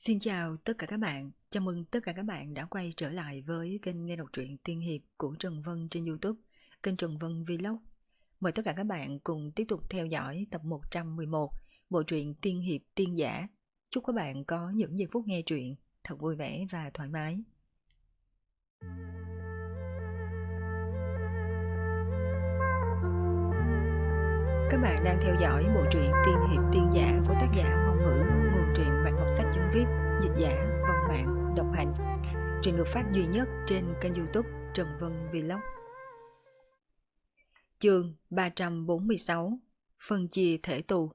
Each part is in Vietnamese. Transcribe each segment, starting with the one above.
Xin chào tất cả các bạn, chào mừng tất cả các bạn đã quay trở lại với kênh nghe đọc truyện tiên hiệp của Trần Vân trên YouTube, kênh Trần Vân Vlog. Mời tất cả các bạn cùng tiếp tục theo dõi tập 111 bộ truyện tiên hiệp tiên giả. Chúc các bạn có những giây phút nghe truyện thật vui vẻ và thoải mái. Các bạn đang theo dõi bộ truyện tiên hiệp tiên giả của tác giả Ngôn Ngữ, nguồn truyện Bạn Ngọc Sách.vip, dịch giả Vân Bạn, độc hành. Truyện được phát duy nhất trên kênh YouTube Trần Vân Vlog. Chương 346, phân chia thể tu.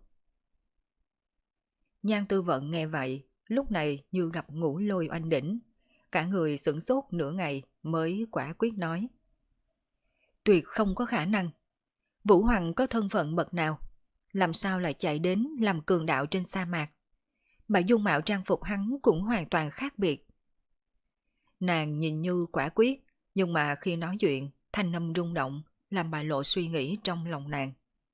Nhan Tư Vận nghe vậy, lúc này như gặp ngũ lôi oanh đỉnh, cả người sửng sốt nửa ngày mới quả quyết nói: tuyệt không có khả năng. Vũ Hoàng có thân phận bậc nào, làm sao lại chạy đến làm cường đạo trên sa mạc? Mà dung mạo trang phục hắn cũng hoàn toàn khác biệt. Nàng nhìn như quả quyết, nhưng mà khi nói chuyện, thanh âm rung động, làm bại lộ suy nghĩ trong lòng nàng.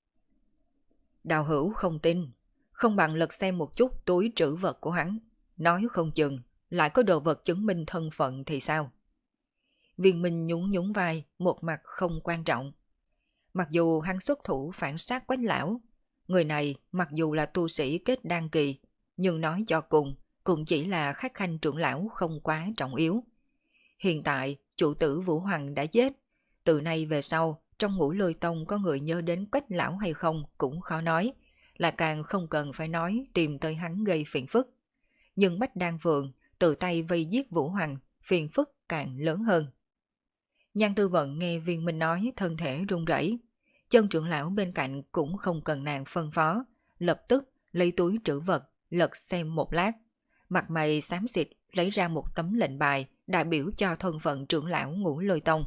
Đào Hữu không tin, không bằng lật xem một chút túi trữ vật của hắn, nói không chừng lại có đồ vật chứng minh thân phận thì sao? Viên Minh nhún nhún vai, một mặt không quan trọng. Mặc dù hắn xuất thủ phản sát Quách lão, người này mặc dù là tu sĩ kết đan kỳ, nhưng nói cho cùng cũng chỉ là khách khanh trưởng lão không quá trọng yếu. Hiện tại chủ tử Vũ Hoàng đã chết, từ nay về sau trong Ngũ Lôi Tông có người nhớ đến Quách lão hay không cũng khó nói, là càng không cần phải nói tìm tới hắn gây phiền phức. Nhưng Bách Đan Phượng tự tay vây giết Vũ Hoàng, phiền phức càng lớn hơn. Nhan Tư Vận nghe Viên Minh nói thân thể run rẩy, chân trưởng lão bên cạnh cũng không cần nàng phân phó, lập tức lấy túi trữ vật, lật xem một lát, mặt mày xám xịt lấy ra một tấm lệnh bài đại biểu cho thân phận trưởng lão Ngũ Lôi Tông.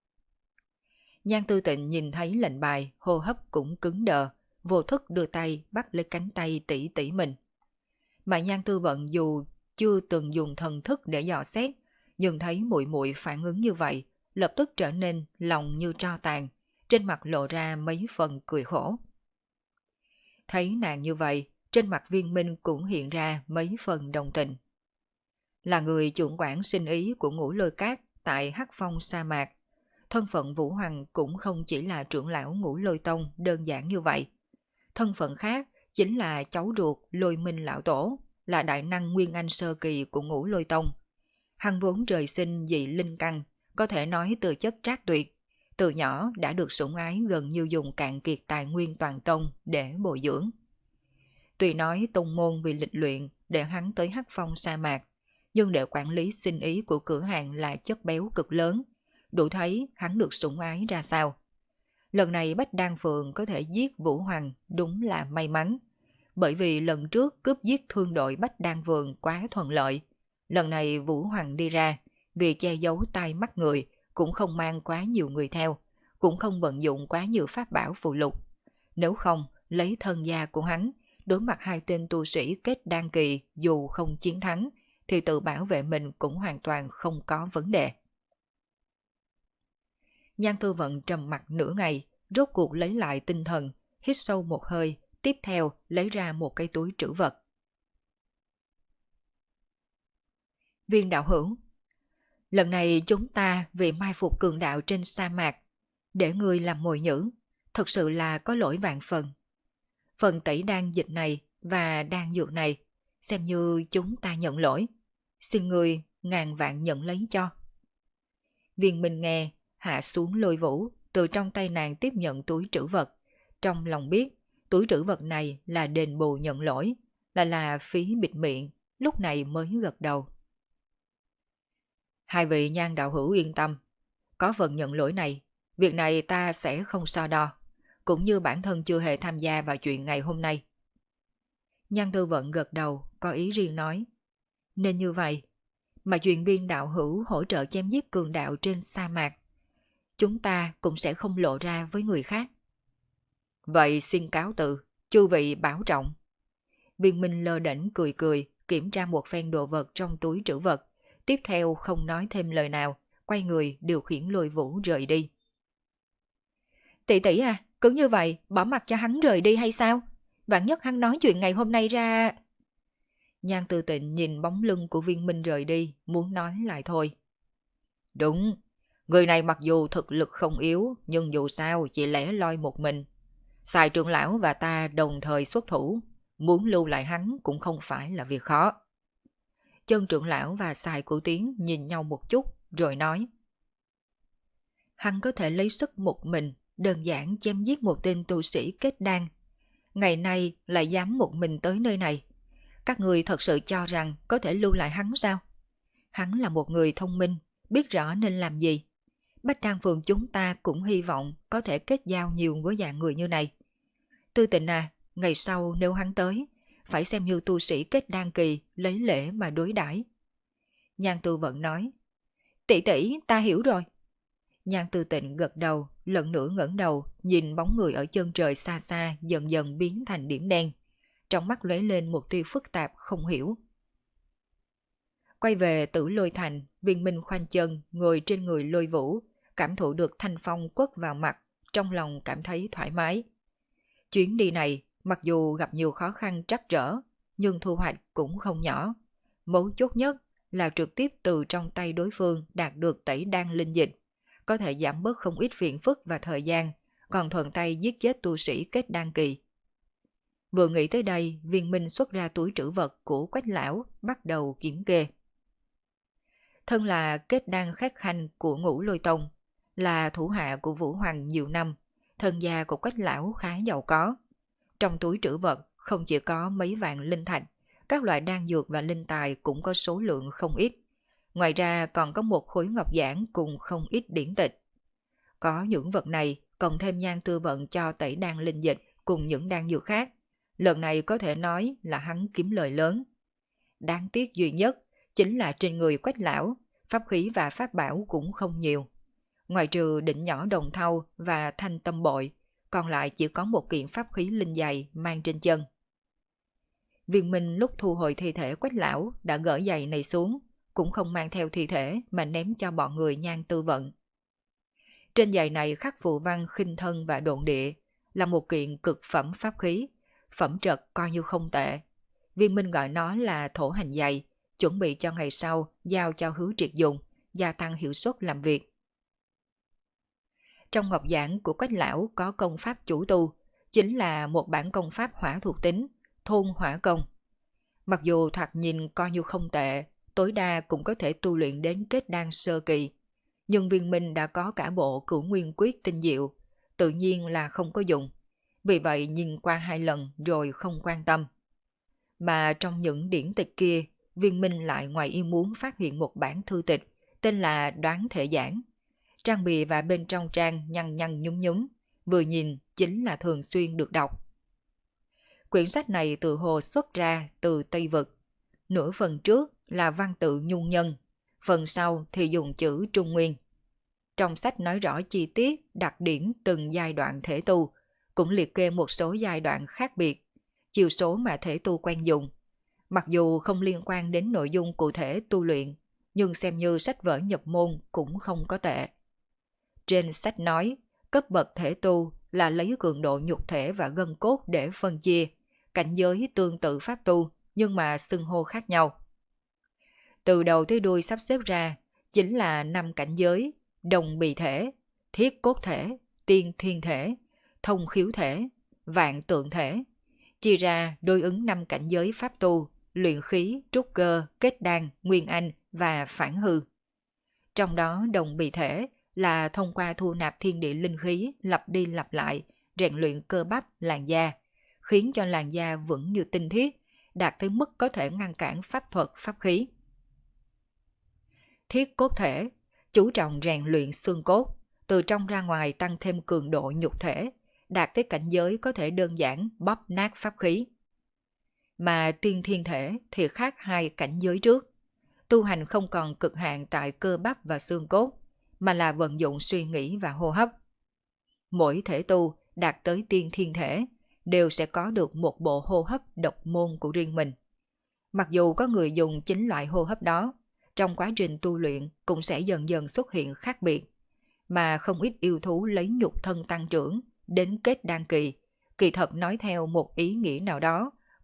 Nhan Tư Tịnh nhìn thấy lệnh bài, hô hấp cũng cứng đờ, vô thức đưa tay bắt lấy cánh tay tỷ tỷ mình. Mà Nhan Tư Vận dù chưa từng dùng thần thức để dò xét, nhưng thấy muội muội phản ứng như vậy, lập tức trở nên lòng như tro tàn, trên mặt lộ ra mấy phần cười khổ. Thấy nàng như vậy, trên mặt Viên Minh cũng hiện ra mấy phần đồng tình. Là người trưởng quản sinh ý của Ngũ Lôi Cát tại Hắc Phong sa mạc, thân phận Vũ Hoàng cũng không chỉ là trưởng lão Ngũ Lôi Tông đơn giản như vậy. Thân phận khác chính là cháu ruột Lôi Minh lão tổ, là đại năng Nguyên Anh sơ kỳ của Ngũ Lôi Tông. Hắn vốn trời sinh dị linh căn, có thể nói từ chất trác tuyệt. Từ nhỏ đã được sủng ái gần như dùng cạn kiệt tài nguyên toàn tông để bồi dưỡng. Tuy nói tông môn vì lịch luyện để hắn tới Hắc Phong sa mạc, nhưng để quản lý sinh ý của cửa hàng là chất béo cực lớn, đủ thấy hắn được sủng ái ra sao. Lần này Bách Đan Phượng có thể giết Vũ Hoàng đúng là may mắn, bởi vì lần trước cướp giết thương đội Bách Đan Phượng quá thuận lợi. Lần này Vũ Hoàng đi ra, vì che giấu tai mắt người, cũng không mang quá nhiều người theo, cũng không vận dụng quá nhiều pháp bảo phụ lục. Nếu không, lấy thân gia của hắn, đối mặt hai tên tu sĩ kết đan kỳ dù không chiến thắng, thì tự bảo vệ mình cũng hoàn toàn không có vấn đề. Nhan Tư Vận trầm mặt nửa ngày, rốt cuộc lấy lại tinh thần, hít sâu một hơi, tiếp theo lấy ra một cái túi trữ vật. Viên đạo hữu, lần này chúng ta vì mai phục cường đạo trên sa mạc, để ngươi làm mồi nhữ, thật sự là có lỗi vạn phần. Phần tẩy đan dịch này và đan dược này, xem như chúng ta nhận lỗi, xin ngươi ngàn vạn nhận lấy cho. Viên Minh nghe, hạ xuống Lôi Vũ, từ trong tay nàng tiếp nhận túi trữ vật, trong lòng biết túi trữ vật này là đền bù nhận lỗi, là phí bịt miệng, lúc này mới gật đầu. Hai vị Nhan đạo hữu yên tâm, có phần nhận lỗi này, việc này ta sẽ không so đo, cũng như bản thân chưa hề tham gia vào chuyện ngày hôm nay. Nhan Tư Vận gật đầu, có ý riêng nói, nên như vậy, mà chuyện Viên đạo hữu hỗ trợ chém giết cường đạo trên sa mạc, chúng ta cũng sẽ không lộ ra với người khác. Vậy xin cáo từ, chư vị bảo trọng. Viên Minh lơ đễnh cười cười, kiểm tra một phen đồ vật trong túi trữ vật, tiếp theo không nói thêm lời nào, quay người điều khiển Lôi Vũ rời đi. Tỷ tỷ à, cứ như vậy bỏ mặc cho hắn rời đi hay sao? Vạn nhất hắn nói chuyện ngày hôm nay ra... Nhan Tư Tịnh nhìn bóng lưng của Viên Minh rời đi, muốn nói lại thôi. Đúng, người này mặc dù thực lực không yếu, nhưng dù sao chỉ lẻ loi một mình. Sài trưởng lão và ta đồng thời xuất thủ, muốn lưu lại hắn cũng không phải là việc khó. Chân trưởng lão và Sài Cửu Tiến nhìn nhau một chút, rồi nói. Hắn có thể lấy sức một mình, đơn giản chém giết một tên tu sĩ kết đan. Ngày nay lại dám một mình tới nơi này. Các người thật sự cho rằng có thể lưu lại hắn sao? Hắn là một người thông minh, biết rõ nên làm gì. Bách Đan Phường chúng ta cũng hy vọng có thể kết giao nhiều với dạng người như này. Tư Tịnh à, ngày sau nếu hắn tới, phải xem như tu sĩ kết đan kỳ, lấy lễ mà đối đãi. Nhan Tư Vận nói, tỷ tỷ ta hiểu rồi. Nhan Tư Tịnh gật đầu, lần nữa ngẩng đầu, nhìn bóng người ở chân trời xa xa dần dần biến thành điểm đen. Trong mắt lóe lên một tia phức tạp không hiểu. Quay về Tử Lôi Thành, Viên Minh khoanh chân ngồi trên người Lôi Vũ, cảm thụ được thanh phong quất vào mặt, trong lòng cảm thấy thoải mái. Chuyến đi này, mặc dù gặp nhiều khó khăn trắc trở, nhưng thu hoạch cũng không nhỏ. Mấu chốt nhất là trực tiếp từ trong tay đối phương đạt được tẩy đan linh dịch, có thể giảm bớt không ít phiền phức và thời gian, còn thuận tay giết chết tu sĩ kết đan kỳ. Vừa nghĩ tới đây, Viên Minh xuất ra túi trữ vật của Quách lão, bắt đầu kiểm kê. Thân là kết đan khách khanh của Ngũ Lôi Tông, là thủ hạ của Vũ Hoàng nhiều năm, thân gia của Quách lão khá giàu có. Trong túi trữ vật không chỉ có mấy vạn linh thạch, các loại đan dược và linh tài cũng có số lượng không ít. Ngoài ra còn có một khối ngọc giản cùng không ít điển tịch. Có những vật này, cộng thêm Nhan Tư Vận cho tẩy đan linh dịch cùng những đan dược khác. Lần này có thể nói là hắn kiếm lời lớn. Đáng tiếc duy nhất chính là trên người Quách lão, pháp khí và pháp bảo cũng không nhiều. Ngoài trừ đỉnh nhỏ đồng thau và thanh tâm bội, còn lại chỉ có một kiện pháp khí linh dày mang trên chân. Viên Minh lúc thu hồi thi thể Quách lão đã gỡ giày này xuống, cũng không mang theo thi thể mà ném cho bọn người Nhan Tư Vận. Trên giày này khắc phù văn khinh thân và độn địa, là một kiện cực phẩm pháp khí, phẩm trật coi như không tệ. Viên Minh gọi nó là thổ hành giày, chuẩn bị cho ngày sau giao cho Hứa Triệt dùng, gia tăng hiệu suất làm việc. Trong ngọc giảng của Quách lão có công pháp chủ tu, chính là một bản công pháp hỏa thuộc tính, thôn hỏa công. Mặc dù thoạt nhìn coi như không tệ, tối đa cũng có thể tu luyện đến kết đan sơ kỳ, nhưng Viên Minh đã có cả bộ Cửu Nguyên Quyết tinh diệu, tự nhiên là không có dùng. Vì vậy nhìn qua 2 lần rồi không quan tâm. Mà trong những điển tịch kia, Viên Minh lại ngoài ý muốn phát hiện một bản thư tịch tên là Đoán Thể Giảng. Trang bìa và bên trong trang nhăn nhăn nhúm nhúm, vừa nhìn chính là thường xuyên được đọc. Quyển sách này tự hồ xuất ra từ Tây Vực. Nửa phần trước là văn tự nhung nhân, phần sau thì dùng chữ Trung Nguyên. Trong sách nói rõ chi tiết đặc điểm từng giai đoạn thể tu, cũng liệt kê một số giai đoạn khác biệt, chiều số mà thể tu quen dùng. Mặc dù không liên quan đến nội dung cụ thể tu luyện, nhưng xem như sách vở nhập môn cũng không có tệ. Trên sách nói, cấp bậc thể tu là lấy cường độ nhục thể và gân cốt để phân chia, cảnh giới tương tự pháp tu nhưng mà xưng hô khác nhau. Từ đầu tới đuôi sắp xếp ra chính là 5 cảnh giới: đồng bì thể, thiết cốt thể, tiên thiên thể, thông khiếu thể, vạn tượng thể. Chia ra đối ứng 5 cảnh giới pháp tu: luyện khí, trúc cơ, kết đan, nguyên anh và phản hư. Trong đó đồng bì thể là thông qua thu nạp thiên địa linh khí lặp đi lặp lại, rèn luyện cơ bắp, làn da, khiến cho làn da vững như tinh thiết, đạt tới mức có thể ngăn cản pháp thuật, pháp khí. Thiết cốt thể chú trọng rèn luyện xương cốt, từ trong ra ngoài tăng thêm cường độ nhục thể, đạt tới cảnh giới có thể đơn giản bóp nát pháp khí. Mà tiên thiên thể thì khác 2 cảnh giới trước, tu hành không còn cực hạn tại cơ bắp và xương cốt, mà là vận dụng suy nghĩ và hô hấp. Mỗi thể tu đạt tới tiên thiên thể đều sẽ có được một bộ hô hấp độc môn của riêng mình. Mặc dù có người dùng chính loại hô hấp đó, trong quá trình tu luyện cũng sẽ dần dần xuất hiện khác biệt, mà không ít yêu thú lấy nhục thân tăng trưởng đến kết đan kỳ, kỳ thật nói theo một ý nghĩa nào đó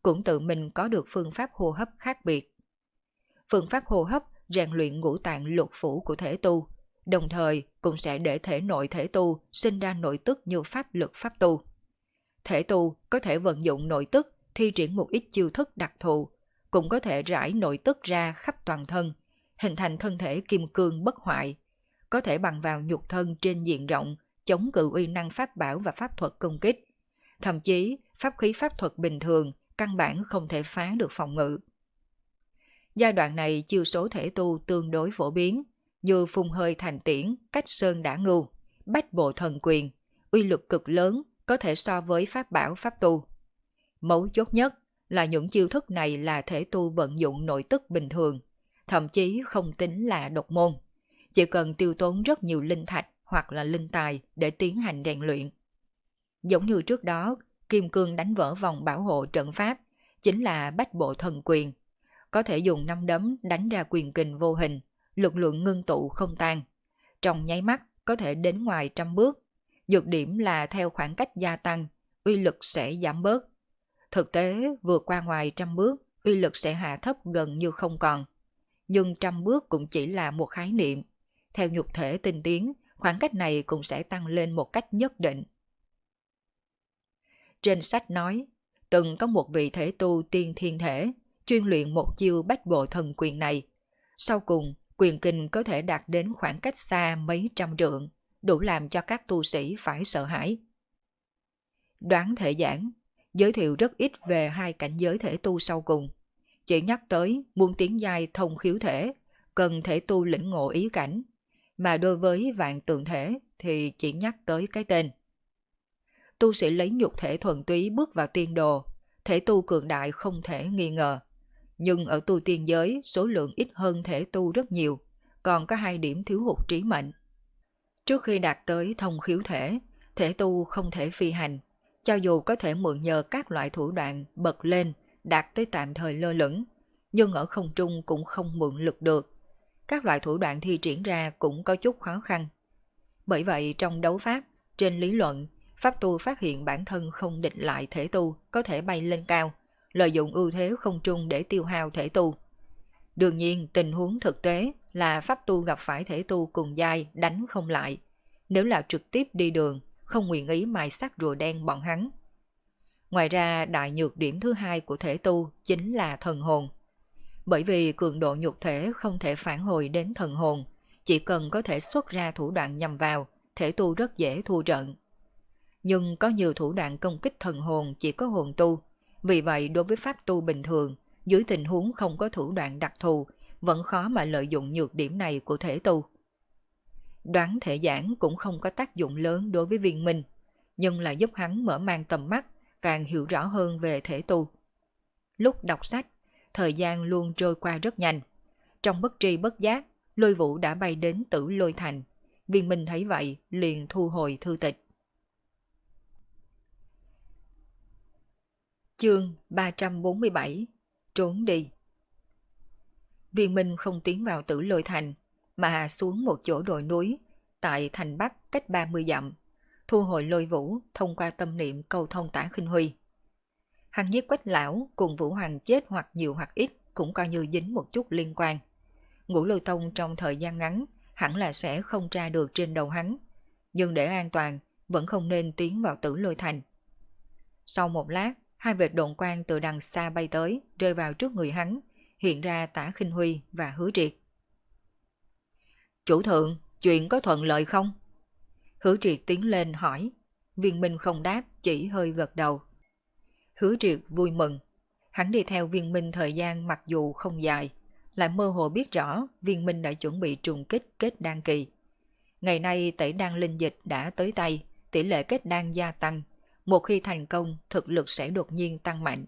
cũng tự mình có được phương pháp hô hấp khác biệt. Phương pháp hô hấp rèn luyện ngũ tạng lục phủ của thể tu, đồng thời cũng sẽ để thể nội thể tu sinh ra nội tức như pháp lực pháp tu. Thể tu có thể vận dụng nội tức thi triển một ít chiêu thức đặc thù, cũng có thể rải nội tức ra khắp toàn thân, hình thành thân thể kim cương bất hoại, có thể bằng vào nhục thân trên diện rộng, chống cự uy năng pháp bảo và pháp thuật công kích. Thậm chí, pháp khí pháp thuật bình thường căn bản không thể phá được phòng ngự. Giai đoạn này chiêu số thể tu tương đối phổ biến, như phun hơi thành tiễn, cách sơn đả ngưu, bách bộ thần quyền, uy lực cực lớn, có thể so với pháp bảo pháp tu. Mấu chốt nhất là những chiêu thức này là thể tu vận dụng nội tức bình thường, thậm chí không tính là độc môn, chỉ cần tiêu tốn rất nhiều linh thạch hoặc là linh tài để tiến hành rèn luyện. Giống như trước đó, Kim Cương đánh vỡ vòng bảo hộ trận pháp, chính là bách bộ thần quyền, có thể dùng năm đấm đánh ra quyền kình vô hình, lực lượng ngưng tụ không tan. Trong nháy mắt có thể đến ngoài 100 bước, nhược điểm là theo khoảng cách gia tăng, uy lực sẽ giảm bớt. Thực tế, vượt qua ngoài 100 bước, uy lực sẽ hạ thấp gần như không còn. Nhưng 100 bước cũng chỉ là một khái niệm. Theo nhục thể tinh tiến, khoảng cách này cũng sẽ tăng lên một cách nhất định. Trên sách nói, từng có một vị thể tu tiên thiên thể, chuyên luyện một chiêu bách bộ thần quyền này. Sau cùng, quyền kình có thể đạt đến khoảng cách xa mấy trăm trượng, đủ làm cho các tu sĩ phải sợ hãi. Đoán thể giảng, giới thiệu rất ít về hai cảnh giới thể tu sau cùng. Chỉ nhắc tới muốn tiến giai thông khiếu thể, cần thể tu lĩnh ngộ ý cảnh, mà đối với vạn tượng thể thì chỉ nhắc tới cái tên. Tu sĩ lấy nhục thể thuần túy bước vào tiên đồ, thể tu cường đại không thể nghi ngờ. Nhưng ở tu tiên giới số lượng ít hơn thể tu rất nhiều, còn có hai điểm thiếu hụt trí mệnh. Trước khi đạt tới thông khiếu thể, thể tu không thể phi hành, cho dù có thể mượn nhờ các loại thủ đoạn bật lên, đạt tới tạm thời lơ lửng, nhưng ở không trung cũng không mượn lực được. Các loại thủ đoạn thi triển ra cũng có chút khó khăn. Bởi vậy trong đấu pháp, trên lý luận, pháp tu phát hiện bản thân không địch lại thể tu có thể bay lên cao, lợi dụng ưu thế không trung để tiêu hao thể tu. Đương nhiên tình huống thực tế là pháp tu gặp phải thể tu cùng giai đánh không lại. Nếu là trực tiếp đi đường, không nguyện ý mài xác rùa đen bọn hắn. Ngoài ra đại nhược điểm thứ hai của thể tu chính là thần hồn. Bởi vì cường độ nhục thể không thể phản hồi đến thần hồn, chỉ cần có thể xuất ra thủ đoạn nhằm vào, thể tu rất dễ thua trận. Nhưng có nhiều thủ đoạn công kích thần hồn chỉ có hồn tu, vì vậy đối với pháp tu bình thường, dưới tình huống không có thủ đoạn đặc thù, vẫn khó mà lợi dụng nhược điểm này của thể tu. Đoán thể giảng cũng không có tác dụng lớn đối với Viên Minh, nhưng là giúp hắn mở mang tầm mắt, càng hiểu rõ hơn về thể tu. Lúc đọc sách, thời gian luôn trôi qua rất nhanh. Trong bất tri bất giác, Lôi Vũ đã bay đến Tử Lôi Thành. Viên Minh thấy vậy, liền thu hồi thư tịch. Chương 347 Trốn đi. Viên Minh không tiến vào Tử Lôi Thành, mà xuống một chỗ đồi núi, tại thành Bắc cách 30 dặm, thu hồi Lôi Vũ thông qua tâm niệm cầu thông Tả Khinh Huy. Hắn giết Quách lão cùng Vũ Hoàng chết hoặc nhiều hoặc ít cũng coi như dính một chút liên quan. Ngũ Lôi Tông trong thời gian ngắn hẳn là sẽ không tra được trên đầu hắn, nhưng để an toàn vẫn không nên tiến vào Tử Lôi Thành. Sau một lát, hai vệt độn quang từ đằng xa bay tới, rơi vào trước người hắn, hiện ra Tả Khinh Huy và Hứa Triệt. Chủ thượng, chuyện có thuận lợi không? Hứa Triệt tiến lên hỏi. Viên Minh không đáp, chỉ hơi gật đầu. Hứa Triệt vui mừng. Hắn đi theo Viên Minh thời gian mặc dù không dài, lại mơ hồ biết rõ Viên Minh đã chuẩn bị trùng kích kết đan kỳ. Ngày nay tẩy đan linh dịch đã tới tay, tỷ lệ kết đan gia tăng. Một khi thành công, thực lực sẽ đột nhiên tăng mạnh.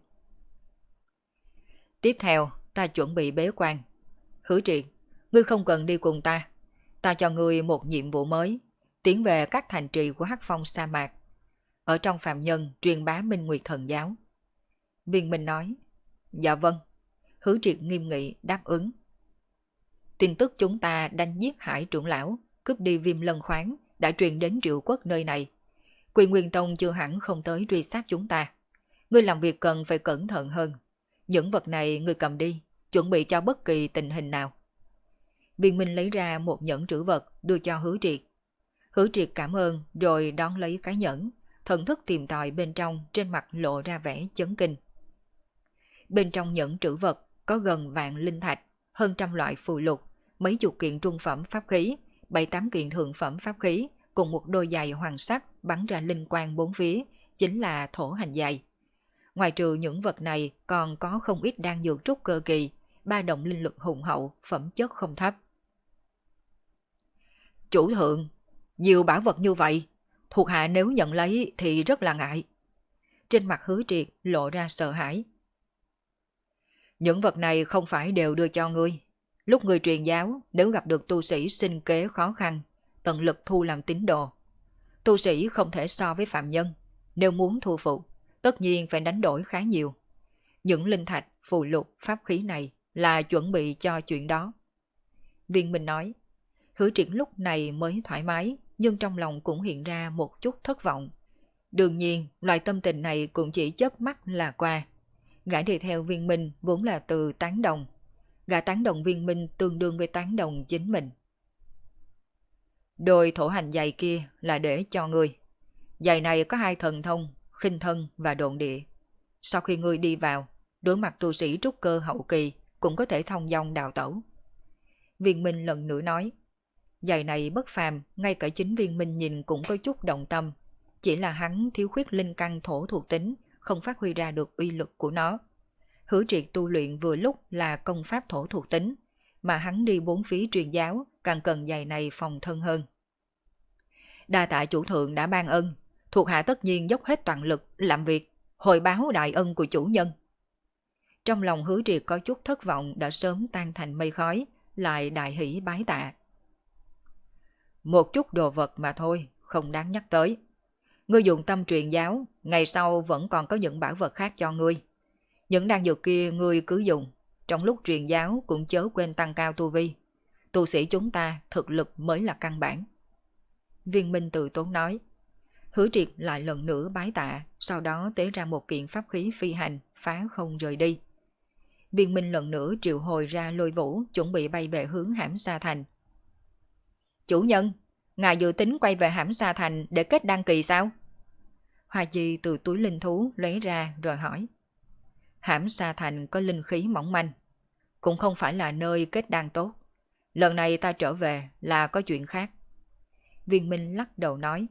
Tiếp theo, ta chuẩn bị bế quan. Hứa Triệt, ngươi không cần đi cùng ta. Ta cho ngươi một nhiệm vụ mới, tiến về các thành trì của Hắc Phong sa mạc. Ở trong phạm nhân truyền bá Minh Nguyệt Thần Giáo. Viên Minh nói, dạ vâng. Hứa Triệt nghiêm nghị đáp ứng. Tin tức chúng ta đánh giết Hải trưởng lão, cướp đi Viêm Lân khoáng đã truyền đến Triệu Quốc nơi này. Quy Nguyên Tông chưa hẳn không tới truy sát chúng ta. Ngươi làm việc cần phải cẩn thận hơn. Những vật này ngươi cầm đi, chuẩn bị cho bất kỳ tình hình nào. Viên Minh lấy ra một nhẫn trữ vật đưa cho Hứa Triệt. Hứa Triệt cảm ơn rồi đón lấy cái nhẫn, thần thức tìm tòi bên trong, trên mặt lộ ra vẻ chấn kinh. Bên trong nhẫn trữ vật có gần vạn linh thạch, hơn trăm loại phù lục, mấy chục kiện trung phẩm pháp khí, 7-8 kiện thượng phẩm pháp khí, cùng một đôi giày hoàng sắc bắn ra linh quang bốn phía, chính là thổ hành giày. Ngoài trừ những vật này còn có không ít đan dược trúc cơ kỳ, ba động linh lực hùng hậu, phẩm chất không thấp. Chủ thượng, nhiều bảo vật như vậy, thuộc hạ nếu nhận lấy thì rất là ngại. Trên mặt Hứa Triệt lộ ra sợ hãi. Những vật này không phải đều đưa cho ngươi. Lúc ngươi truyền giáo, nếu gặp được tu sĩ sinh kế khó khăn, tận lực thu làm tín đồ. Tu sĩ không thể so với phạm nhân, nếu muốn thu phục, tất nhiên phải đánh đổi khá nhiều. Những linh thạch, phù lục, pháp khí này là chuẩn bị cho chuyện đó. Viên Minh nói. Hứa Triệt lúc này mới thoải mái, nhưng trong lòng cũng hiện ra một chút thất vọng. Đương nhiên, loại tâm tình này cũng chỉ chớp mắt là qua. Gã đi theo Viên Minh vốn là từ tán đồng. Gã tán đồng Viên Minh tương đương với tán đồng chính mình. Đôi thổ hành giày kia là để cho ngươi. Giày này có 2 thần thông, khinh thân và độn địa. Sau khi ngươi đi vào, đối mặt tu sĩ trúc cơ hậu kỳ cũng có thể thông dong đào tẩu. Viên Minh lần nữa nói. Giày này bất phàm, ngay cả chính Viên Minh nhìn cũng có chút động tâm. Chỉ là hắn thiếu khuyết linh căn thổ thuộc tính, không phát huy ra được uy lực của nó. Hứa Triệt tu luyện vừa lúc là công pháp thổ thuộc tính, mà hắn đi bốn phía truyền giáo càng cần giày này phòng thân hơn. Đa tạ chủ thượng đã ban ân, thuộc hạ tất nhiên dốc hết toàn lực làm việc, hồi báo đại ân của chủ nhân. Trong lòng Hứa Triệt có chút thất vọng đã sớm tan thành mây khói, lại đại hỷ bái tạ. Một chút đồ vật mà thôi, không đáng nhắc tới. Ngươi dùng tâm truyền giáo, ngày sau vẫn còn có những bảo vật khác cho ngươi. Những đan dược kia ngươi cứ dùng, trong lúc truyền giáo cũng chớ quên tăng cao tu vi. Tu sĩ chúng ta thực lực mới là căn bản. Viên Minh từ tốn nói. Hứa Triệt lại lần nữa bái tạ, sau đó tế ra một kiện pháp khí phi hành, phá không rời đi. Viên Minh lần nữa triệu hồi ra Lôi Vũ, chuẩn bị bay về hướng Hãm Sa Thành. Chủ nhân, ngài dự tính quay về Hãm Sa Thành để kết đăng kỳ sao? Hoa Chi từ túi linh thú lấy ra rồi hỏi. Hãm Sa Thành có linh khí mỏng manh, cũng không phải là nơi kết đan tốt. Lần này ta trở về là có chuyện khác. Viên Minh lắc đầu nói.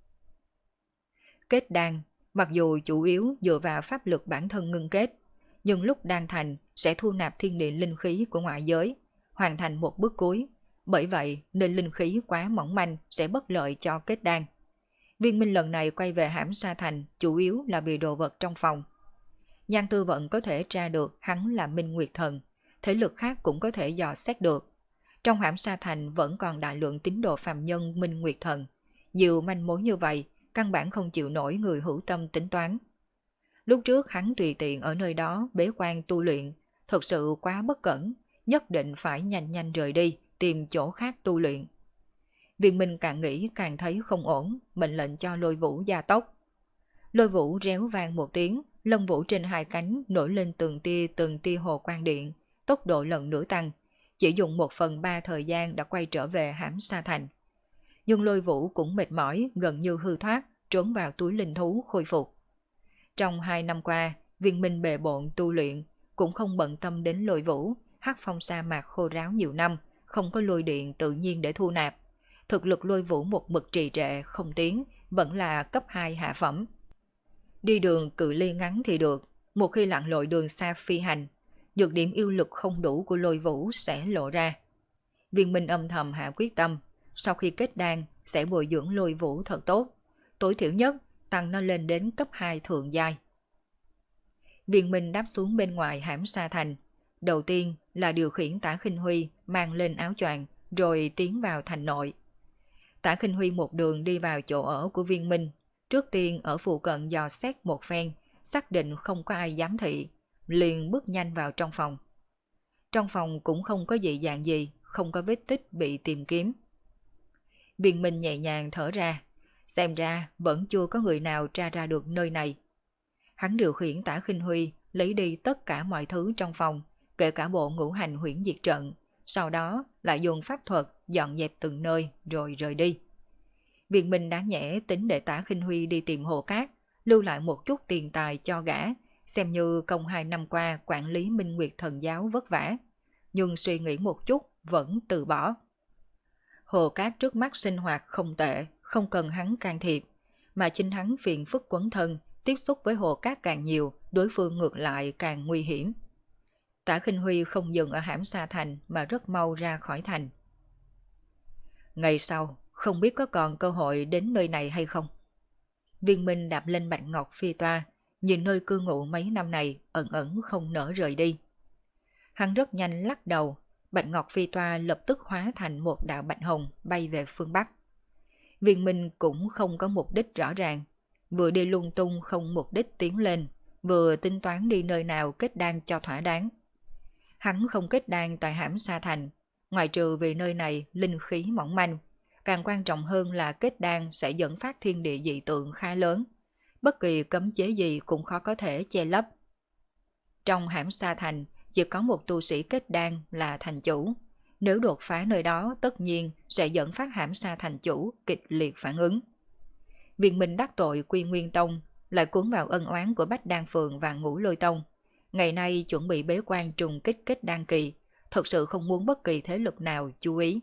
Kết đan, mặc dù chủ yếu dựa vào pháp lực bản thân ngưng kết, nhưng lúc đan thành sẽ thu nạp thiên địa linh khí của ngoại giới, hoàn thành một bước cuối. Bởi vậy nên linh khí quá mỏng manh sẽ bất lợi cho kết đan. Viên Minh lần này quay về Hãm Sa Thành chủ yếu là vì đồ vật trong phòng. Nhan Tư Vận có thể tra được hắn là Minh Nguyệt Thần, thế lực khác cũng có thể dò xét được. Trong Hãm Sa Thành vẫn còn đại lượng tín đồ phàm nhân Minh Nguyệt Thần. Nhiều manh mối như vậy, căn bản không chịu nổi người hữu tâm tính toán. Lúc trước hắn tùy tiện ở nơi đó bế quan tu luyện, thật sự quá bất cẩn, nhất định phải nhanh nhanh rời đi, tìm chỗ khác tu luyện. Viên Minh càng nghĩ càng thấy không ổn, mệnh lệnh cho Lôi Vũ gia tốc. Lôi Vũ réo vang một tiếng, lông vũ trên 2 cánh nổi lên từng tia hồ quang điện, tốc độ lần nữa tăng, chỉ dùng 1/3 thời gian đã quay trở về Hãm Sa Thành. Nhưng Lôi Vũ cũng mệt mỏi, gần như hư thoát, trốn vào túi linh thú khôi phục. Trong 2 năm qua, Viên Minh bề bộn tu luyện, cũng không bận tâm đến Lôi Vũ, hắc phong sa mạc khô ráo nhiều năm, không có lôi điện tự nhiên để thu nạp. Thực lực Lôi Vũ một mực trì trệ không tiến, vẫn là cấp 2 hạ phẩm. Đi đường cự ly ngắn thì được, một khi lặn lội đường xa phi hành, nhược điểm yêu lực không đủ của Lôi Vũ sẽ lộ ra. Viên Minh âm thầm hạ quyết tâm, sau khi kết đan sẽ bồi dưỡng Lôi Vũ thật tốt, tối thiểu nhất tăng nó lên đến cấp 2 thượng giai. Viên Minh đáp xuống bên ngoài Hãm Sa Thành, đầu tiên là điều khiển Tả Khinh Huy mang lên áo choàng rồi tiến vào thành nội. Tả Khinh Huy một đường đi vào chỗ ở của Viên Minh, trước tiên ở phụ cận dò xét một phen, xác định không có ai giám thị, liền bước nhanh vào trong phòng. Trong phòng cũng không có dị dạng gì, không có vết tích bị tìm kiếm. Viên Minh nhẹ nhàng thở ra, xem ra vẫn chưa có người nào tra ra được nơi này. Hắn điều khiển Tả Khinh Huy lấy đi tất cả mọi thứ trong phòng, kể cả bộ ngũ hành huyễn diệt trận, sau đó lại dùng pháp thuật dọn dẹp từng nơi rồi rời đi. Viên Minh đáng nhẽ tính để Tả Khinh Huy đi tìm Hồ Cát, lưu lại một chút tiền tài cho gã, xem như công 2 năm qua quản lý Minh Nguyệt Thần Giáo vất vả. Nhưng suy nghĩ một chút vẫn từ bỏ. Hồ Cát trước mắt sinh hoạt không tệ, không cần hắn can thiệp, mà chính hắn phiền phức quấn thân, tiếp xúc với Hồ Cát càng nhiều, đối phương ngược lại càng nguy hiểm. Tả Khinh Huy không dừng ở Hãm Sa Thành mà rất mau ra khỏi thành. Ngày sau, không biết có còn cơ hội đến nơi này hay không. Viên Minh đạp lên Bạch Ngọc Phi Toa, nhìn nơi cư ngụ mấy năm này ẩn ẩn không nỡ rời đi. Hắn rất nhanh lắc đầu, Bạch Ngọc Phi Toa lập tức hóa thành một đạo bạch hồng bay về phương Bắc. Viên Minh cũng không có mục đích rõ ràng, vừa đi lung tung không mục đích tiến lên, vừa tính toán đi nơi nào kết đan cho thỏa đáng. Hắn không kết đan tại Hãm Sa Thành, ngoại trừ vì nơi này linh khí mỏng manh, càng quan trọng hơn là kết đan sẽ dẫn phát thiên địa dị tượng khá lớn, bất kỳ cấm chế gì cũng khó có thể che lấp. Trong Hãm Sa Thành chỉ có một tu sĩ kết đan là thành chủ, nếu đột phá nơi đó tất nhiên sẽ dẫn phát Hãm Sa Thành chủ kịch liệt phản ứng. Viên Minh đắc tội Quy Nguyên Tông, lại cuốn vào ân oán của Bách Đan Phường và Ngũ Lôi Tông, ngày nay chuẩn bị bế quan trùng kích kết đan kỳ, thật sự không muốn bất kỳ thế lực nào chú ý.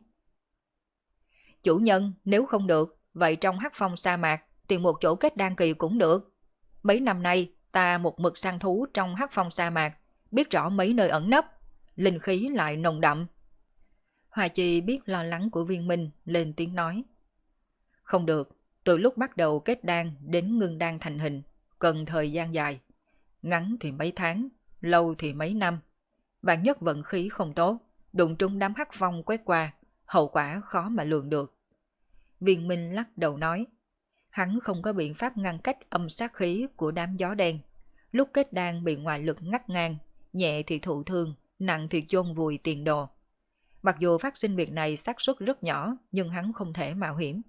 Chủ nhân, nếu không được, vậy trong Hắc Phong sa mạc tìm một chỗ kết đan kỳ cũng được. Mấy năm nay ta một mực săn thú trong Hắc Phong sa mạc, biết rõ mấy nơi ẩn nấp, linh khí lại nồng đậm. Hoa Chi biết lo lắng của Viên Minh, lên tiếng nói. Không được, từ lúc bắt đầu kết đan đến ngưng đan thành hình, cần thời gian dài. Ngắn thì mấy tháng, lâu thì mấy năm. Vạn nhất vận khí không tốt, đụng trúng đám hắc phong quét qua, hậu quả khó mà lường được. Viên Minh lắc đầu nói, hắn không có biện pháp ngăn cách âm sát khí của đám gió đen. Lúc kết đan bị ngoại lực ngắt ngang, nhẹ thì thụ thương, nặng thì chôn vùi tiền đồ. Mặc dù phát sinh việc này xác suất rất nhỏ, nhưng hắn không thể mạo hiểm.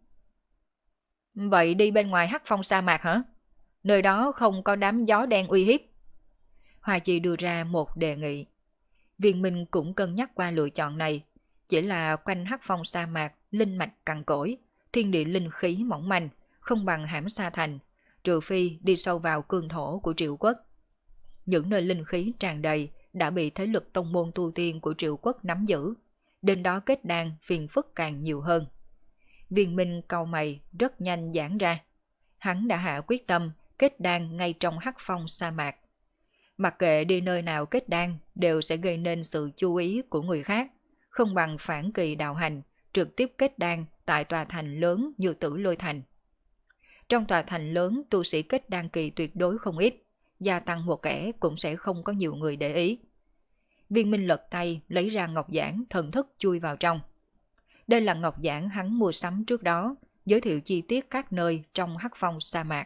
Vậy đi bên ngoài Hắc Phong sa mạc hả? Nơi đó không có đám gió đen uy hiếp. Hoa Chi đưa ra một đề nghị. Viên Minh cũng cân nhắc qua lựa chọn này, chỉ là quanh Hắc Phong sa mạc linh mạch cằn cỗi, thiên địa linh khí mỏng manh, không bằng Hãm Sa Thành, trừ phi đi sâu vào cương thổ của Triệu Quốc. Những nơi linh khí tràn đầy đã bị thế lực tông môn tu tiên của Triệu Quốc nắm giữ, đến đó kết đan phiền phức càng nhiều hơn. Viên Minh cau mày rất nhanh giãn ra. Hắn đã hạ quyết tâm kết đan ngay trong Hắc Phong sa mạc. Mặc kệ đi nơi nào kết đan đều sẽ gây nên sự chú ý của người khác, không bằng phản kỳ đạo hành, trực tiếp kết đan tại tòa thành lớn như Tử Lôi Thành. Trong tòa thành lớn tu sĩ kết đan kỳ tuyệt đối không ít, gia tăng một kẻ cũng sẽ không có nhiều người để ý. Viên Minh lật tay lấy ra ngọc giản thần thức chui vào trong. Đây là ngọc giản hắn mua sắm trước đó, giới thiệu chi tiết các nơi trong Hắc Phong sa mạc.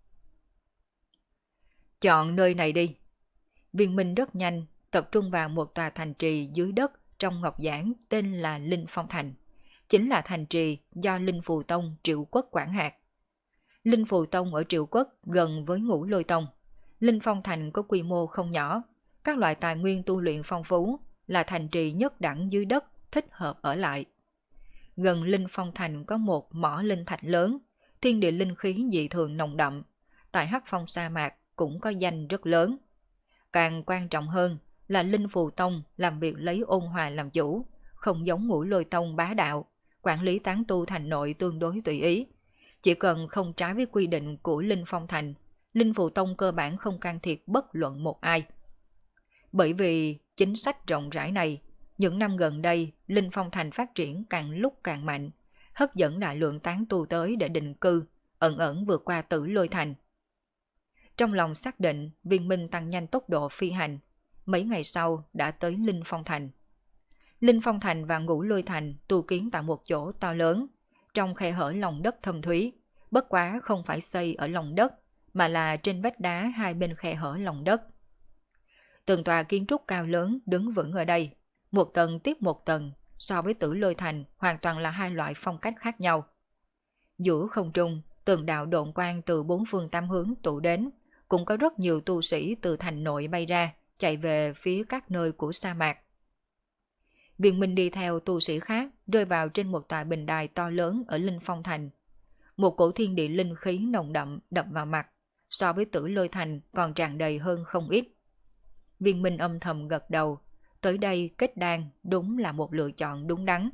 Chọn nơi này đi. Viên Minh rất nhanh tập trung vào một tòa thành trì dưới đất trong ngọc giản tên là Linh Phong Thành. Chính là thành trì do Linh Phù Tông Triệu Quốc quản hạt. Linh Phù Tông ở Triệu Quốc gần với Ngũ Lôi Tông. Linh Phong Thành có quy mô không nhỏ, các loại tài nguyên tu luyện phong phú, là thành trì nhất đẳng dưới đất thích hợp ở lại. Gần Linh Phong Thành có một mỏ linh thạch lớn, thiên địa linh khí dị thường nồng đậm, tại Hắc Phong sa mạc cũng có danh rất lớn. Càng quan trọng hơn là Linh Phù Tông làm việc lấy ôn hòa làm chủ, không giống Ngũ Lôi Tông bá đạo, quản lý tán tu thành nội tương đối tùy ý. Chỉ cần không trái với quy định của Linh Phong Thành, Linh Phù Tông cơ bản không can thiệp bất luận một ai. Bởi vì chính sách rộng rãi này, những năm gần đây Linh Phong Thành phát triển càng lúc càng mạnh, hấp dẫn đại lượng tán tu tới để định cư, ẩn ẩn vượt qua Tử Lôi Thành. Trong lòng xác định, Viên Minh tăng nhanh tốc độ phi hành, mấy ngày sau đã tới Linh Phong Thành. Linh Phong Thành và Ngũ Lôi Thành tu kiến tại một chỗ to lớn, trong khe hở lòng đất thâm thúy, bất quá không phải xây ở lòng đất, mà là trên vách đá hai bên khe hở lòng đất. Từng tòa kiến trúc cao lớn đứng vững ở đây, một tầng tiếp một tầng, so với Tử Lôi Thành hoàn toàn là hai loại phong cách khác nhau. Giữa không trung, từng đạo độn quang từ bốn phương tám hướng tụ đến, cũng có rất nhiều tu sĩ từ thành nội bay ra, chạy về phía các nơi của sa mạc. Viên Minh đi theo tu sĩ khác, rơi vào trên một tòa bình đài to lớn ở Linh Phong Thành. Một cổ thiên địa linh khí nồng đậm đập vào mặt, so với Tử Lôi Thành còn tràn đầy hơn không ít. Viên Minh âm thầm gật đầu, tới đây kết đan đúng là một lựa chọn đúng đắn.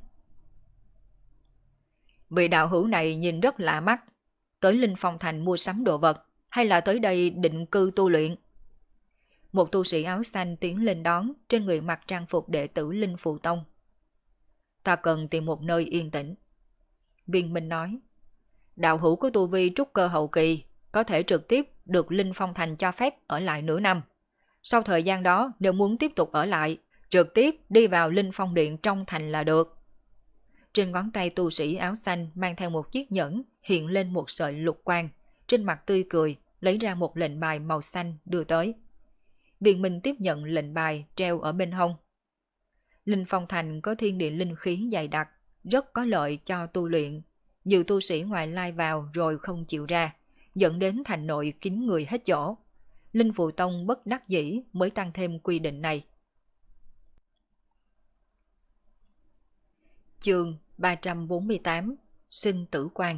Vị đạo hữu này nhìn rất lạ mắt, tới Linh Phong Thành mua sắm đồ vật, hay là tới đây định cư tu luyện? Một tu sĩ áo xanh tiến lên đón, trên người mặc trang phục đệ tử Linh Phù Tông. Ta cần tìm một nơi yên tĩnh. Viên Minh nói, đạo hữu của tu vi trúc cơ hậu kỳ, có thể trực tiếp được Linh Phong Thành cho phép ở lại nửa năm. Sau thời gian đó, nếu muốn tiếp tục ở lại, trực tiếp đi vào Linh Phong Điện trong thành là được. Trên ngón tay tu sĩ áo xanh mang theo một chiếc nhẫn, hiện lên một sợi lục quang, trên mặt tươi cười, lấy ra một lệnh bài màu xanh đưa tới. Viên Minh tiếp nhận lệnh bài treo ở bên hông. Linh Phong Thành có thiên địa linh khí dày đặc, rất có lợi cho tu luyện. Nhiều tu sĩ ngoài lai vào rồi không chịu ra, dẫn đến thành nội kín người hết chỗ. Linh Phù Tông bất đắc dĩ mới tăng thêm quy định này. Chương 348 Sinh tử quan.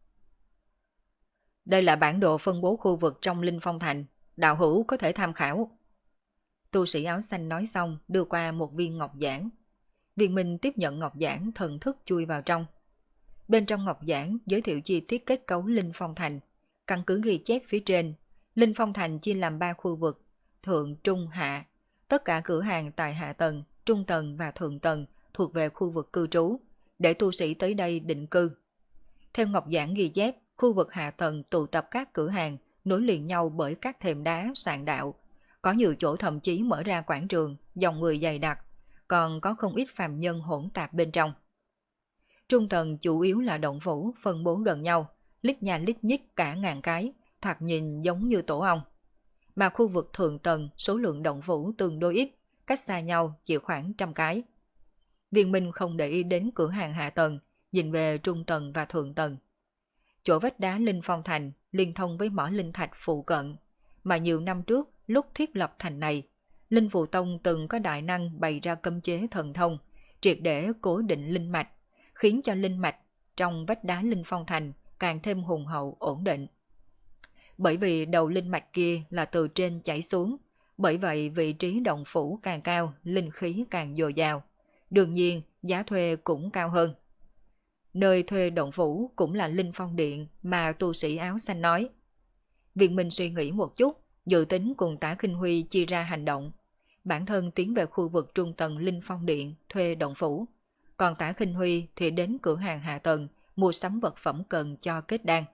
Đây là bản đồ phân bố khu vực trong Linh Phong Thành, đạo hữu có thể tham khảo. Tu sĩ áo xanh nói xong đưa qua một viên ngọc giản. Viên Minh tiếp nhận ngọc giản, thần thức chui vào trong. Bên trong ngọc giản giới thiệu chi tiết kết cấu Linh Phong Thành. Căn cứ ghi chép phía trên, Linh Phong Thành chia làm 3 khu vực, thượng, trung, hạ. Tất cả cửa hàng tại hạ tầng, trung tầng và thượng tầng thuộc về khu vực cư trú, để tu sĩ tới đây định cư. Theo ngọc giản ghi chép, khu vực hạ tầng tụ tập các cửa hàng nối liền nhau bởi các thềm đá sàn đạo. Có nhiều chỗ thậm chí mở ra quảng trường, dòng người dày đặc, còn có không ít phàm nhân hỗn tạp bên trong. Trung tầng chủ yếu là động phủ phân bố gần nhau, lít nha lít nhít cả ngàn cái, thoạt nhìn giống như tổ ong. Mà khu vực thượng tầng số lượng động phủ tương đối ít, cách xa nhau chỉ khoảng 100 cái. Viên Minh không để ý đến cửa hàng hạ tầng, nhìn về trung tầng và thượng tầng. Chỗ vách đá Linh Phong Thành liên thông với mỏ linh thạch phụ cận, mà nhiều năm trước lúc thiết lập thành này, Linh Phù Tông từng có đại năng bày ra cấm chế thần thông, triệt để cố định linh mạch, khiến cho linh mạch trong vách đá Linh Phong Thành càng thêm hùng hậu ổn định. Bởi vì đầu linh mạch kia là từ trên chảy xuống, bởi vậy vị trí động phủ càng cao, linh khí càng dồi dào. Đương nhiên, giá thuê cũng cao hơn. Nơi thuê động phủ cũng là Linh Phong Điện mà tu sĩ áo xanh nói. Viên Minh suy nghĩ một chút, dự tính cùng Tả Khinh Huy chia ra hành động. Bản thân tiến về khu vực trung tầng Linh Phong Điện thuê động phủ, còn Tả Khinh Huy thì đến cửa hàng hạ tầng mua sắm vật phẩm cần cho kết đan.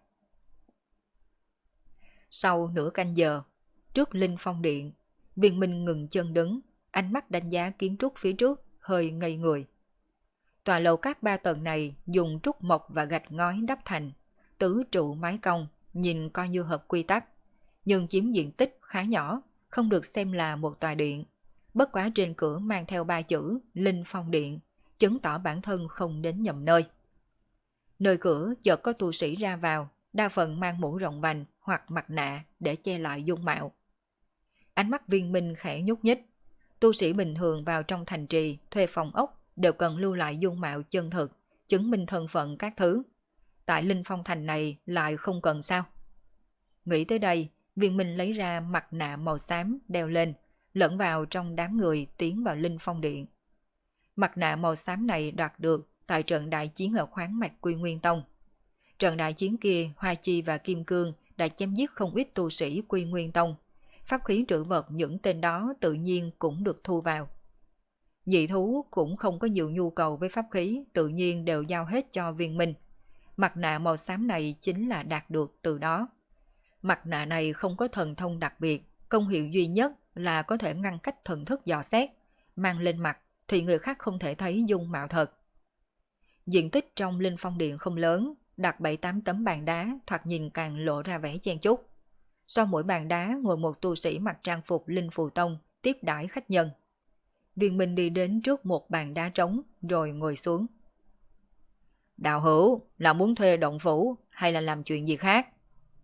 Sau nửa canh giờ, trước Linh Phong Điện, Viên Minh ngừng chân đứng, ánh mắt đánh giá kiến trúc phía trước, hơi ngây người. Tòa lầu các 3 tầng này dùng trúc mộc và gạch ngói đắp thành, tứ trụ mái cong, nhìn coi như hợp quy tắc, nhưng chiếm diện tích khá nhỏ, không được xem là một tòa điện. Bất quá trên cửa mang theo 3 chữ Linh Phong Điện, chứng tỏ bản thân không đến nhầm nơi. Nơi cửa chợt có tu sĩ ra vào, đa phần mang mũ rộng vành hoặc mặt nạ để che lại dung mạo. Ánh mắt Viên Minh khẽ nhúc nhích. Tu sĩ bình thường vào trong thành trì thuê phòng ốc đều cần lưu lại dung mạo chân thực, chứng minh thân phận các thứ. Tại Linh Phong Thành này lại không cần sao? Nghĩ tới đây, Viên Minh lấy ra mặt nạ màu xám đeo lên, lẫn vào trong đám người tiến vào Linh Phong Điện. Mặt nạ màu xám này đoạt được tại trận đại chiến ở khoáng mạch Quy Nguyên Tông. Trận đại chiến kia, Hoa Chi và Kim Cương đã chém giết không ít tu sĩ Quy Nguyên Tông. Pháp khí trữ vật những tên đó tự nhiên cũng được thu vào. Dị thú cũng không có nhiều nhu cầu với pháp khí, tự nhiên đều giao hết cho Viên Minh. Mặt nạ màu xám này chính là đạt được từ đó. Mặt nạ này không có thần thông đặc biệt, công hiệu duy nhất là có thể ngăn cách thần thức dò xét, mang lên mặt thì người khác không thể thấy dung mạo thật. Diện tích trong Linh Phong Điện không lớn, đặt 7-8 tấm bàn đá thoạt nhìn càng lộ ra vẻ chen chúc. Sau mỗi bàn đá ngồi một tu sĩ mặc trang phục Linh Phù Tông tiếp đãi khách nhân. Viên Minh đi đến trước một bàn đá trống rồi ngồi xuống. Đạo hữu là muốn thuê động phủ hay là làm chuyện gì khác?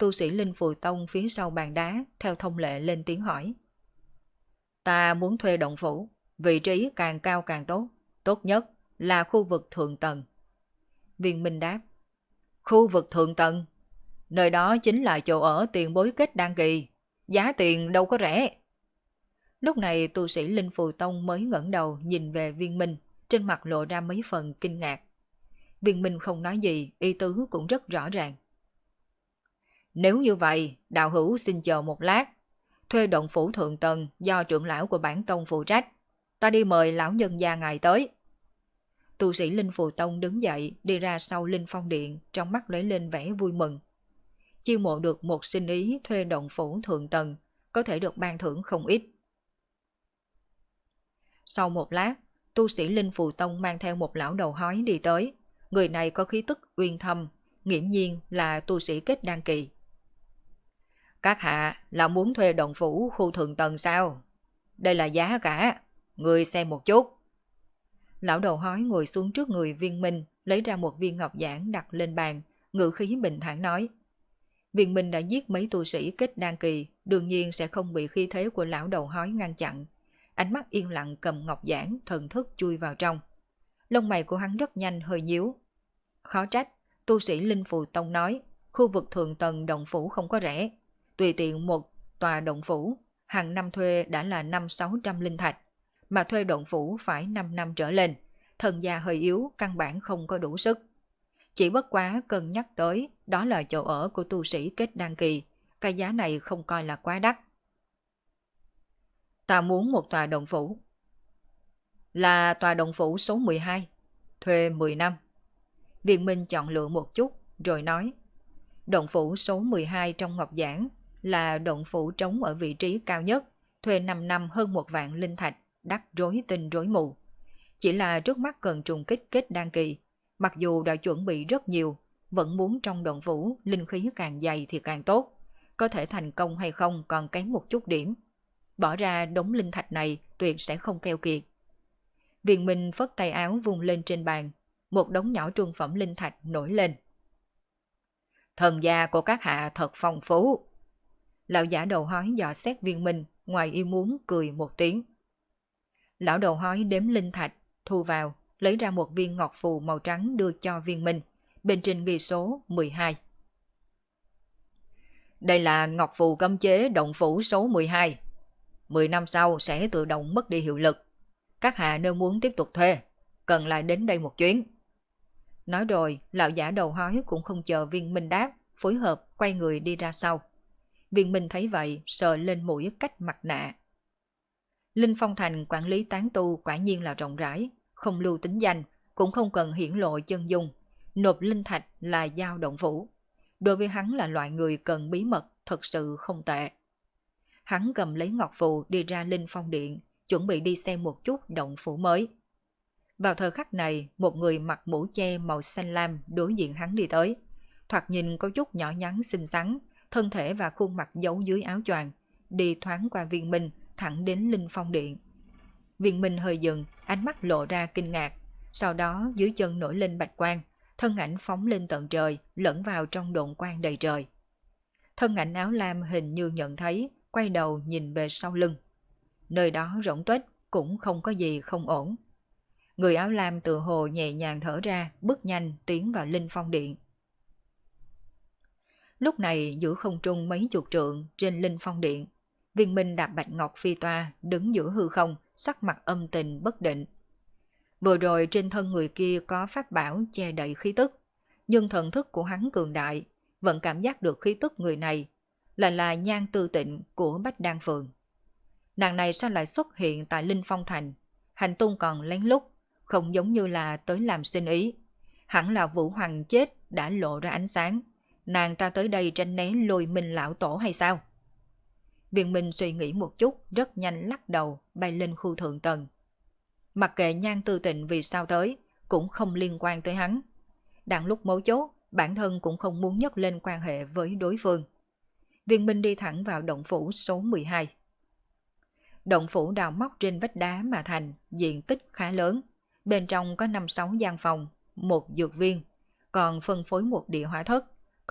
Tu sĩ Linh Phù Tông phía sau bàn đá theo thông lệ lên tiếng hỏi. Ta muốn thuê động phủ, vị trí càng cao càng tốt, tốt nhất là khu vực thượng tầng. Viên Minh đáp. Khu vực thượng tầng? Nơi đó chính là chỗ ở tiền bối kết đan kỳ, giá tiền đâu có rẻ. Lúc này tu sĩ Linh Phù Tông mới ngẩng đầu nhìn về Viên Minh, trên mặt lộ ra mấy phần kinh ngạc. Viên Minh không nói gì, ý tứ cũng rất rõ ràng. Nếu như vậy, đạo hữu xin chờ một lát. Thuê động phủ thượng tầng do trưởng lão của bản tông phụ trách. Ta đi mời lão nhân gia ngài tới. Tu sĩ Linh Phù Tông đứng dậy, đi ra sau Linh Phong Điện, trong mắt lóe lên vẻ vui mừng. Chiêu mộ được một sinh ý thuê động phủ thượng tầng, có thể được ban thưởng không ít. Sau một lát, tu sĩ Linh Phù Tông mang theo một lão đầu hói đi tới. Người này có khí tức uyên thâm, nghiễm nhiên là tu sĩ kết đan kỳ. Các hạ là muốn thuê động phủ khu thượng tầng sao? Đây là giá cả, người xem một chút. Lão đầu hói ngồi xuống trước người Viên Minh, lấy ra một viên ngọc giản đặt lên bàn, ngữ khí bình thản nói. Viên Minh đã giết mấy tu sĩ kết đan kỳ, đương nhiên sẽ không bị khí thế của lão đầu hói ngăn chặn. Ánh mắt yên lặng cầm ngọc giản, thần thức chui vào trong. Lông mày của hắn rất nhanh hơi nhíu. Khó trách, tu sĩ Linh Phù Tông nói, khu vực thượng tầng động phủ không có rẻ. Tùy tiện một tòa động phủ, hàng năm thuê đã là 500-600 linh thạch, mà thuê động phủ phải 5 năm trở lên, thần gia hơi yếu, căn bản không có đủ sức. Chỉ bất quá cân nhắc tới, đó là chỗ ở của tu sĩ kết đan kỳ, cái giá này không coi là quá đắt. Ta muốn một tòa động phủ. Là tòa động phủ số 12, thuê 10 năm. Viên Minh chọn lựa một chút, rồi nói. Động phủ số 12 trong ngọc giảng là động phủ trống ở vị trí cao nhất, thuê 5 năm hơn 1 vạn linh thạch, đắt rối tinh rối mù. Chỉ là trước mắt cần trùng kích kết đan kỳ, mặc dù đã chuẩn bị rất nhiều, vẫn muốn trong động phủ linh khí càng dày thì càng tốt, có thể thành công hay không còn kém một chút điểm. Bỏ ra đống linh thạch này tuyệt sẽ không keo kiệt. Viên Minh phất tay áo vung lên trên bàn, một đống nhỏ trung phẩm linh thạch nổi lên. Thần gia của các hạ thật phong phú. Lão giả đầu hói dò xét Viên Minh, ngoài ý muốn cười một tiếng. Lão đầu hói đếm linh thạch, thu vào, lấy ra một viên ngọc phù màu trắng đưa cho Viên Minh, bên trên ghi số 12. Đây là ngọc phù cấm chế động phủ số 12. 10 năm sau sẽ tự động mất đi hiệu lực. Các hạ nếu muốn tiếp tục thuê, cần lại đến đây một chuyến. Nói rồi, lão giả đầu hói cũng không chờ Viên Minh đáp, phối hợp quay người đi ra sau. Viên Minh thấy vậy, sờ lên mũi cách mặt nạ. Linh Phong Thành quản lý tán tu quả nhiên là rộng rãi, không lưu tính danh, cũng không cần hiển lộ chân dung. Nộp linh thạch là giao động phủ. Đối với hắn là loại người cần bí mật, thật sự không tệ. Hắn cầm lấy ngọc phù đi ra Linh Phong Điện, chuẩn bị đi xem một chút động phủ mới. Vào thời khắc này, một người mặc mũ che màu xanh lam đối diện hắn đi tới. Thoạt nhìn có chút nhỏ nhắn xinh xắn, thân thể và khuôn mặt giấu dưới áo choàng, đi thoáng qua Viên Minh, thẳng đến Linh Phong Điện. Viên Minh hơi dừng, ánh mắt lộ ra kinh ngạc, sau đó dưới chân nổi lên bạch quang, thân ảnh phóng lên tận trời, lẫn vào trong độn quang đầy trời. Thân ảnh áo lam hình như nhận thấy, quay đầu nhìn về sau lưng. Nơi đó rỗng tuếch, cũng không có gì không ổn. Người áo lam tự hồ nhẹ nhàng thở ra, bước nhanh tiến vào Linh Phong Điện. Lúc này giữa không trung mấy chục trượng trên Linh Phong Điện, Viên Minh đạp bạch ngọc phi toa, đứng giữa hư không, sắc mặt âm tình bất định. Vừa rồi trên thân người kia có pháp bảo che đậy khí tức, nhưng thần thức của hắn cường đại, vẫn cảm giác được khí tức người này là Nhan Tư Tịnh của Bách Đan Phường. Nàng này sao lại xuất hiện tại Linh Phong Thành, hành tung còn lén lút, không giống như là tới làm sinh ý. Hẳn là Vũ Hoàng chết đã lộ ra ánh sáng, nàng ta tới đây tranh né Lôi Minh lão tổ hay sao? Viên Minh suy nghĩ một chút, rất nhanh lắc đầu, bay lên khu thượng tầng. Mặc kệ Nhan Tư Tịnh vì sao tới, cũng không liên quan tới hắn. Đang lúc mấu chốt, bản thân cũng không muốn nhắc lên quan hệ với đối phương. Viên Minh đi thẳng vào động phủ số 12. Động phủ đào móc trên vách đá mà thành, diện tích khá lớn. Bên trong có 5-6 gian phòng, một dược viên, còn phân phối một địa hỏa thất,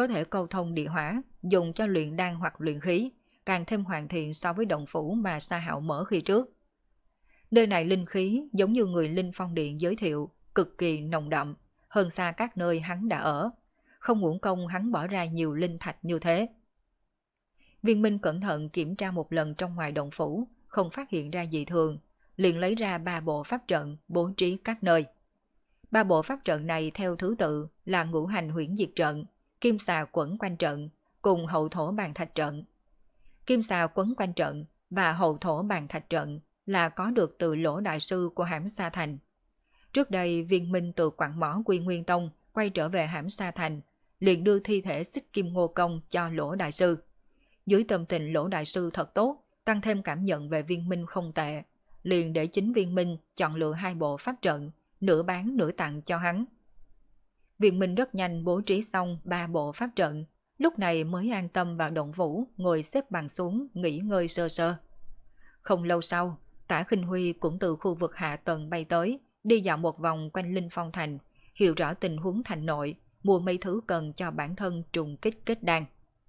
có thể câu thông địa hỏa, dùng cho luyện đan hoặc luyện khí, càng thêm hoàn thiện so với động phủ mà Sa Hạo mở khi trước. Nơi này linh khí giống như người Linh Phong Điện giới thiệu, cực kỳ nồng đậm, hơn xa các nơi hắn đã ở. Không uổng công hắn bỏ ra nhiều linh thạch như thế. Viên Minh cẩn thận kiểm tra một lần trong ngoài động phủ, không phát hiện ra dị thường, liền lấy ra 3 bộ pháp trận bố trí các nơi. 3 bộ pháp trận này theo thứ tự là Ngũ Hành Huyễn Diệt trận, Kim Xà Quẩn Quanh trận cùng Hậu Thổ Bàn Thạch trận. Kim Xà Quấn Quanh trận và Hậu Thổ Bàn Thạch trận là có được từ Lỗ đại sư của Hãm Sa Thành. Trước đây Viên Minh từ Quặng Mỏ Quy Nguyên Tông quay trở về Hãm Sa Thành, liền đưa thi thể Xích Kim Ngô Công cho Lỗ đại sư. Dưới tâm tình Lỗ đại sư thật tốt, tăng thêm cảm nhận về Viên Minh không tệ, liền để chính Viên Minh chọn lựa 2 bộ pháp trận, nửa bán nửa tặng cho hắn. Viên Minh rất nhanh bố trí xong 3 bộ pháp trận, lúc này mới an tâm vào động phủ, ngồi xếp bằng xuống nghỉ ngơi sơ sơ. Không lâu sau, Tả Khinh Huy cũng từ khu vực hạ tầng bay tới, đi dạo một vòng quanh Linh Phong Thành, hiểu rõ tình huống thành nội, mua mấy thứ cần cho bản thân trùng kích kết đan.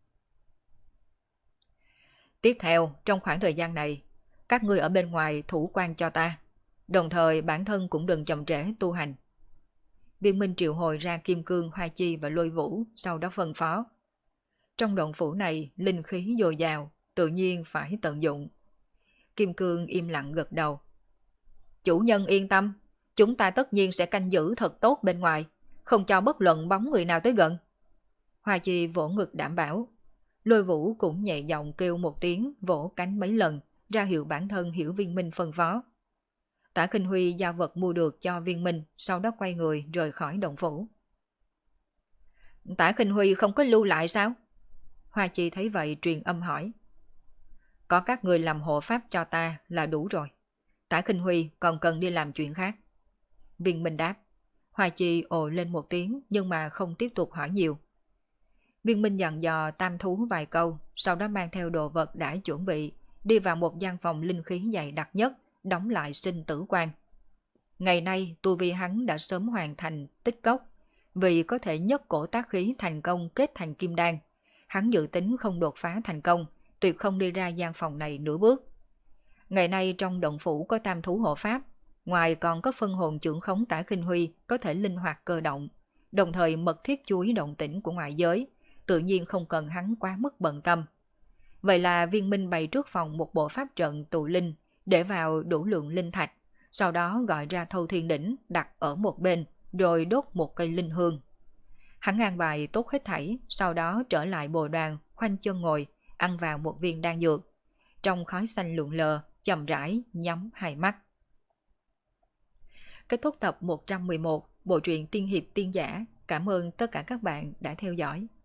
Tiếp theo, trong khoảng thời gian này, các ngươi ở bên ngoài thủ quan cho ta, đồng thời bản thân cũng đừng chậm trễ tu hành. Viên Minh triệu hồi ra Kim Cương, Hoa Chi và Lôi Vũ, sau đó phân phó. Trong động phủ này, linh khí dồi dào, tự nhiên phải tận dụng. Kim Cương im lặng gật đầu. Chủ nhân yên tâm, chúng ta tất nhiên sẽ canh giữ thật tốt bên ngoài, không cho bất luận bóng người nào tới gần. Hoa Chi vỗ ngực đảm bảo. Lôi Vũ cũng nhẹ giọng kêu một tiếng, vỗ cánh mấy lần, ra hiệu bản thân hiểu Viên Minh phân phó. Tả Khinh Huy giao vật mua được cho Viên Minh, sau đó quay người rời khỏi động phủ. Tả Khinh Huy không có lưu lại sao? Hoa Chi thấy vậy truyền âm hỏi. Có các người làm hộ pháp cho ta là đủ rồi. Tả Khinh Huy còn cần đi làm chuyện khác. Viên Minh đáp. Hoa Chi ồ lên một tiếng nhưng mà không tiếp tục hỏi nhiều. Viên Minh dặn dò Tam Thú vài câu, sau đó mang theo đồ vật đã chuẩn bị, đi vào một gian phòng linh khí dày đặc nhất, đóng lại sinh tử quan. Ngày nay tu vi hắn đã sớm hoàn thành tích cốc, vì có thể nhất cổ tác khí thành công kết thành kim đan. Hắn dự tính không đột phá thành công, tuyệt không đi ra gian phòng này nửa bước. Ngày nay trong động phủ có Tam Thú hộ pháp, ngoài còn có phân hồn trưởng khống Tả Khinh Huy có thể linh hoạt cơ động, đồng thời mật thiết chú ý động tĩnh của ngoại giới, tự nhiên không cần hắn quá mức bận tâm. Vậy là Viên Minh bày trước phòng một bộ pháp trận tụ linh, để vào đủ lượng linh thạch, sau đó gọi ra Thâu Thiên Đỉnh đặt ở một bên, rồi đốt một cây linh hương. Hắn an bài tốt hết thảy, sau đó trở lại bồ đoàn, khoanh chân ngồi, ăn vào một viên đan dược. Trong khói xanh lượn lờ, chậm rãi nhắm hai mắt. Kết thúc tập 111 bộ truyện Tiên Hiệp Tiên Giả. Cảm ơn tất cả các bạn đã theo dõi.